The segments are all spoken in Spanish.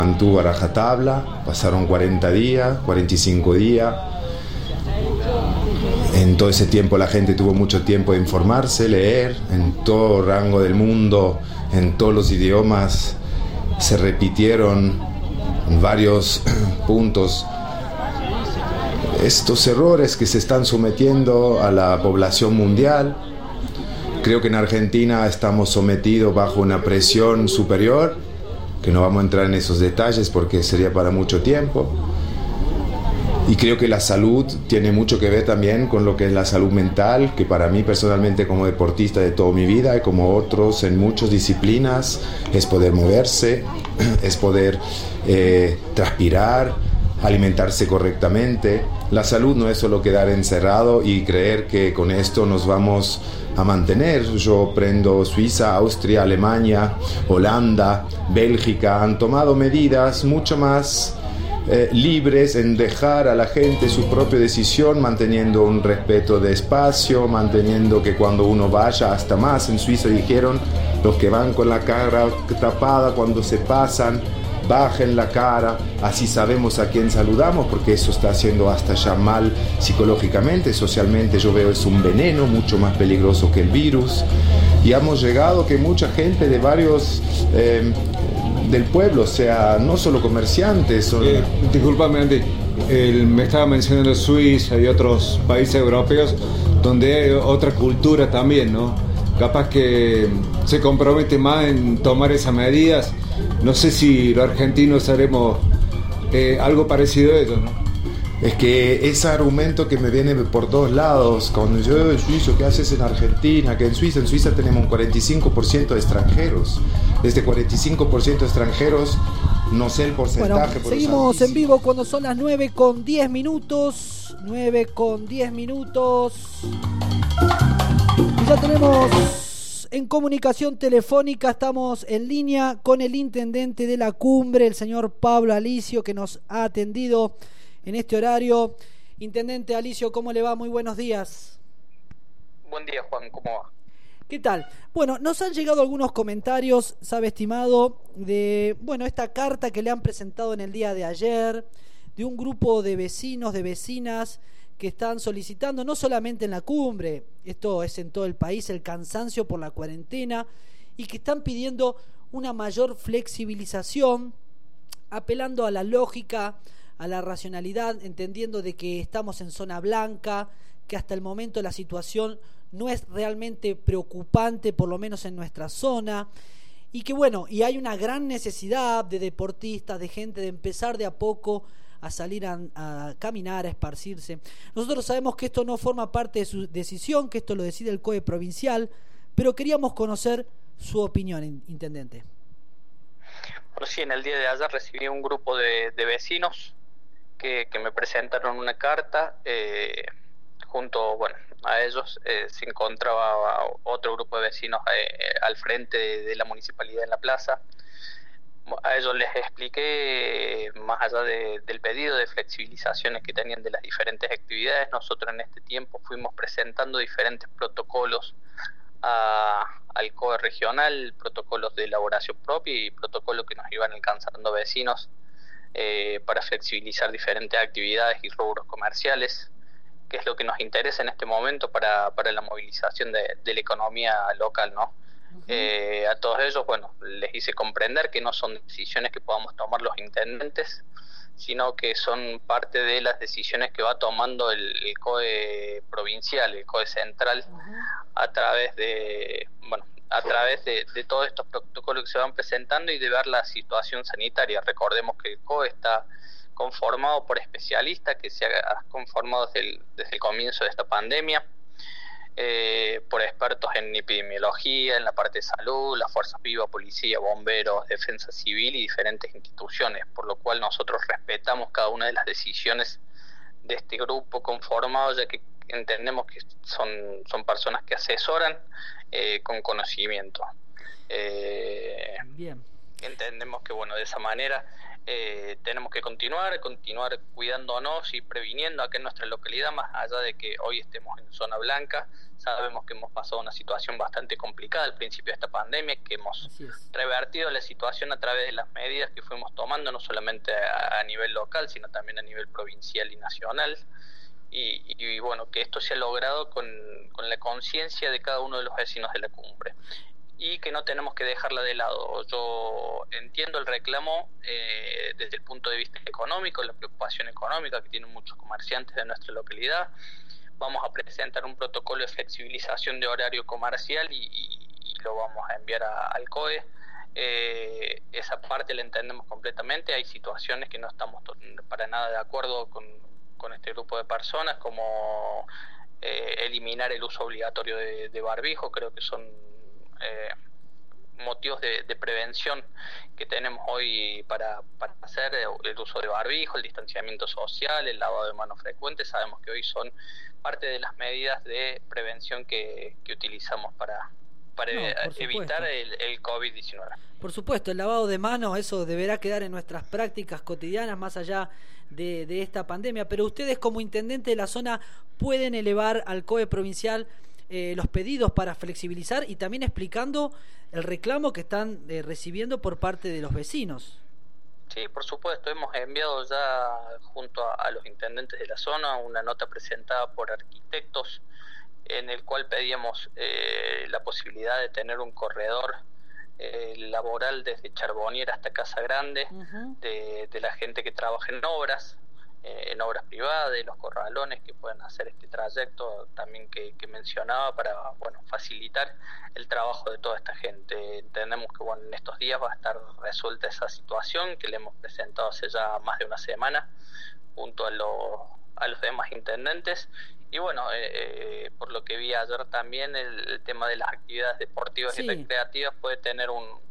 mantuvo a rajatabla, pasaron 40 días, 45 días. En todo ese tiempo la gente tuvo mucho tiempo de informarse, leer, en todo rango del mundo, en todos los idiomas, se repitieron varios puntos estos errores que se están sometiendo a la población mundial. Creo que en Argentina estamos sometidos bajo una presión superior, que no vamos a entrar en esos detalles porque sería para mucho tiempo. Y creo que la salud tiene mucho que ver también con lo que es la salud mental, que para mí personalmente como deportista de toda mi vida y como otros en muchas disciplinas, es poder moverse, es poder transpirar, alimentarse correctamente. La salud no es solo quedar encerrado y creer que con esto nos vamos a mantener. Yo prendo Suiza, Austria, Alemania, Holanda, Bélgica, han tomado medidas mucho más libres en dejar a la gente su propia decisión, manteniendo un respeto de espacio, manteniendo que cuando uno vaya, hasta más en Suiza dijeron, los que van con la cara tapada cuando se pasan, bajen la cara, así sabemos a quién saludamos, porque eso está haciendo hasta ya mal psicológicamente, socialmente yo veo es un veneno mucho más peligroso que el virus. Y hemos llegado que mucha gente de varios del pueblo, o sea, no solo comerciantes. Discúlpame, Andy, me estaba mencionando Suiza y otros países europeos donde hay otra cultura también, ¿no? Capaz que se compromete más en tomar esas medidas. No sé si los argentinos haremos algo parecido a eso, ¿no? Es que ese argumento que me viene por todos lados, cuando yo suizo, ¿qué haces en Argentina? Que en Suiza tenemos un 45% de extranjeros. De este 45% de extranjeros, no sé el porcentaje. Bueno, seguimos en vivo cuando son las 9:10 minutos. 9:10 minutos. Y ya tenemos en comunicación telefónica, estamos en línea con el intendente de la cumbre, el señor Pablo Alicio, que nos ha atendido en este horario. Intendente Alicio, ¿cómo le va? Muy buenos días. Buen día, Juan, ¿cómo va? ¿Qué tal? Bueno, nos han llegado algunos comentarios, sabe, estimado, de esta carta que le han presentado en el día de ayer, de un grupo de vecinos, de vecinas que están solicitando, no solamente en la cumbre, esto es en todo el país, el cansancio por la cuarentena, y que están pidiendo una mayor flexibilización, apelando a la lógica, a la racionalidad, entendiendo de que estamos en zona blanca, que hasta el momento la situación no es realmente preocupante, por lo menos en nuestra zona, y que y hay una gran necesidad de deportistas, de gente, de empezar de a poco a salir a caminar, a esparcirse. Nosotros sabemos que esto no forma parte de su decisión, que esto lo decide el COE provincial, pero queríamos conocer su opinión, intendente. Bueno, sí, en el día de ayer recibí un grupo de vecinos que me presentaron una carta. Junto a ellos se encontraba otro grupo de vecinos al frente de la municipalidad en la plaza. A ellos les expliqué, más allá del pedido de flexibilizaciones que tenían de las diferentes actividades, nosotros en este tiempo fuimos presentando diferentes protocolos al COE regional, protocolos de elaboración propia y protocolos que nos iban alcanzando vecinos para flexibilizar diferentes actividades y rubros comerciales, que es lo que nos interesa en este momento para la movilización de la economía local, ¿no? A todos ellos, les hice comprender que no son decisiones que podamos tomar los intendentes, sino que son parte de las decisiones que va tomando el COE provincial, el COE central, a través de todos estos protocolos que se van presentando y de ver la situación sanitaria. Recordemos que el COE está conformado por especialistas que se ha conformado desde el comienzo de esta pandemia, por expertos en epidemiología, en la parte de salud, las fuerzas vivas, policía, bomberos, defensa civil y diferentes instituciones, por lo cual nosotros respetamos cada una de las decisiones de este grupo conformado, ya que entendemos que son personas que asesoran con conocimiento. Bien. Entendemos que de esa manera tenemos que continuar cuidándonos y previniendo acá en nuestra localidad, más allá de que hoy estemos en zona blanca. Sabemos que hemos pasado una situación bastante complicada al principio de esta pandemia, que hemos revertido la situación a través de las medidas que fuimos tomando, no solamente a nivel local, sino también a nivel provincial y nacional. Y bueno, que esto se ha logrado con la conciencia de cada uno de los vecinos de la cumbre, y que no tenemos que dejarla de lado. Yo entiendo el reclamo desde el punto de vista económico, la preocupación económica que tienen muchos comerciantes de nuestra localidad. Vamos a presentar un protocolo de flexibilización de horario comercial y lo vamos a enviar al COE. Esa parte la entendemos completamente. Hay situaciones que no estamos para nada de acuerdo con este grupo de personas, como eliminar el uso obligatorio de barbijo. Creo que son motivos de prevención que tenemos hoy para hacer el uso de barbijo, el distanciamiento social, el lavado de manos frecuente. Sabemos que hoy son parte de las medidas de prevención que utilizamos para evitar el COVID-19. Por supuesto, el lavado de manos, eso deberá quedar en nuestras prácticas cotidianas más allá de esta pandemia, pero ustedes como intendente de la zona pueden elevar al COE provincial los pedidos para flexibilizar y también explicando el reclamo que están recibiendo por parte de los vecinos. Sí, por supuesto, hemos enviado ya junto a los intendentes de la zona una nota presentada por arquitectos en el cual pedíamos la posibilidad de tener un corredor laboral desde Charbonnier hasta Casa Grande, de la gente que trabaja en obras privadas, de los corralones que pueden hacer este trayecto también que mencionaba, para facilitar el trabajo de toda esta gente. Entendemos que en estos días va a estar resuelta esa situación que le hemos presentado hace ya más de una semana junto a los demás intendentes. Y por lo que vi ayer también, el tema de las actividades deportivas y recreativas puede tener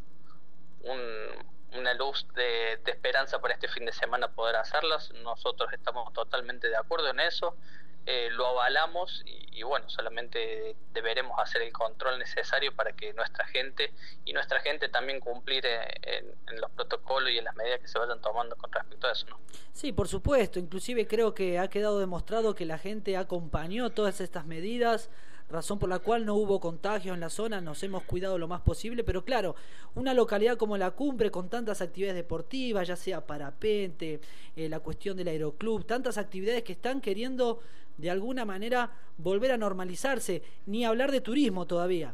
una luz de esperanza para este fin de semana poder hacerlas. Nosotros estamos totalmente de acuerdo en eso, lo avalamos y solamente deberemos hacer el control necesario para que nuestra gente también cumplir en los protocolos y en las medidas que se vayan tomando con respecto a eso, ¿no? Sí, por supuesto, inclusive creo que ha quedado demostrado que la gente acompañó todas estas medidas, razón por la cual no hubo contagios en la zona. Nos hemos cuidado lo más posible, pero claro, una localidad como La Cumbre, con tantas actividades deportivas, ya sea parapente, la cuestión del aeroclub, tantas actividades que están queriendo de alguna manera volver a normalizarse, ni hablar de turismo todavía.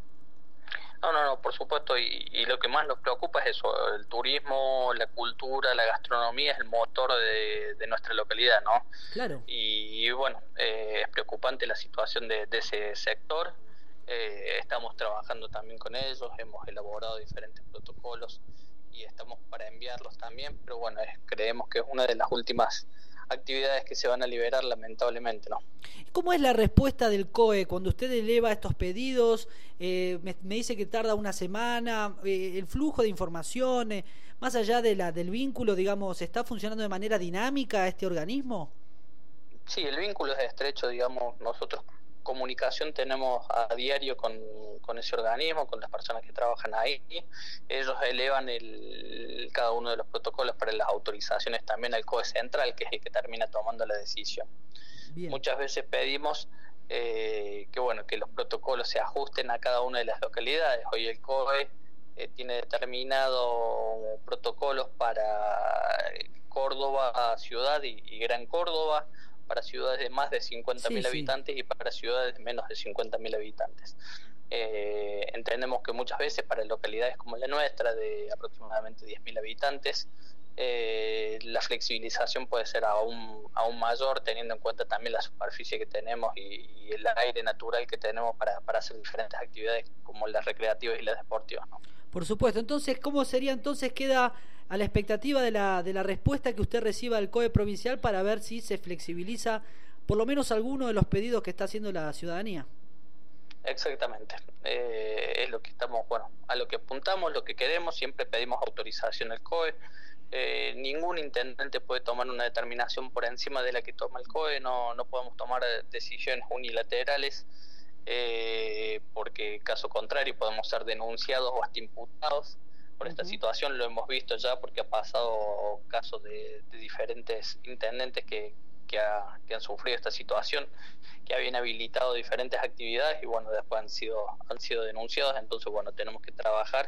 No, por supuesto, y lo que más nos preocupa es eso, el turismo, la cultura, la gastronomía es el motor de nuestra localidad, ¿no? Claro. Y es preocupante la situación de ese sector. Estamos trabajando también con ellos, hemos elaborado diferentes protocolos y estamos para enviarlos también, pero creemos que es una de las últimas actividades que se van a liberar, lamentablemente, ¿no? ¿Cómo es la respuesta del COE cuando usted eleva estos pedidos? Me dice que tarda una semana, el flujo de información, más allá del vínculo, digamos, ¿está funcionando de manera dinámica este organismo? Sí, el vínculo es estrecho, digamos. Nosotros comunicación tenemos a diario con ese organismo, con las personas que trabajan ahí. Ellos elevan cada uno de los protocolos para las autorizaciones también al COE central, que es el que termina tomando la decisión. Bien. Muchas veces pedimos que los protocolos se ajusten a cada una de las localidades. Hoy el COE tiene determinados protocolos para Córdoba, ciudad y Gran Córdoba, para ciudades de más de 50.000 habitantes y para ciudades de menos de 50.000 habitantes. Entendemos que muchas veces para localidades como la nuestra, de aproximadamente 10.000 habitantes, la flexibilización puede ser aún mayor, teniendo en cuenta también la superficie que tenemos y el aire natural que tenemos para hacer diferentes actividades como las recreativas y las deportivas, ¿no? Por supuesto. Entonces, ¿cómo sería? Entonces queda a la expectativa de la respuesta que usted reciba del COE provincial para ver si se flexibiliza por lo menos alguno de los pedidos que está haciendo la ciudadanía. Exactamente, es lo que estamos, a lo que apuntamos, lo que queremos. Siempre pedimos autorización al COE. Ningún intendente puede tomar una determinación por encima de la que toma el COE. No podemos tomar decisiones unilaterales, porque caso contrario podemos ser denunciados o hasta imputados. por esta situación. Lo hemos visto ya porque ha pasado casos de diferentes intendentes que han sufrido esta situación, que habían habilitado diferentes actividades y bueno, después han sido denunciados. Entonces bueno, tenemos que trabajar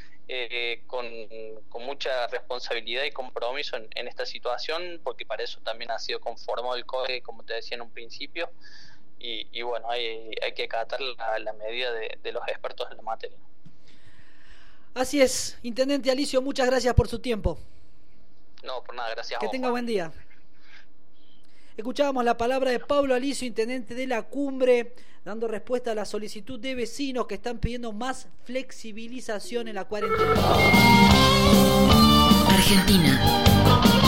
con mucha responsabilidad y compromiso en esta situación, porque para eso también ha sido conformado el COE, como te decía en un principio, y bueno, hay que acatar la medida de los expertos en la materia. Así es, Intendente Alicio, muchas gracias por su tiempo. No, por nada, gracias a vos. Que tenga buen día. Escuchábamos la palabra de Pablo Alicio, intendente de La Cumbre, dando respuesta a la solicitud de vecinos que están pidiendo más flexibilización en la cuarentena. Argentina.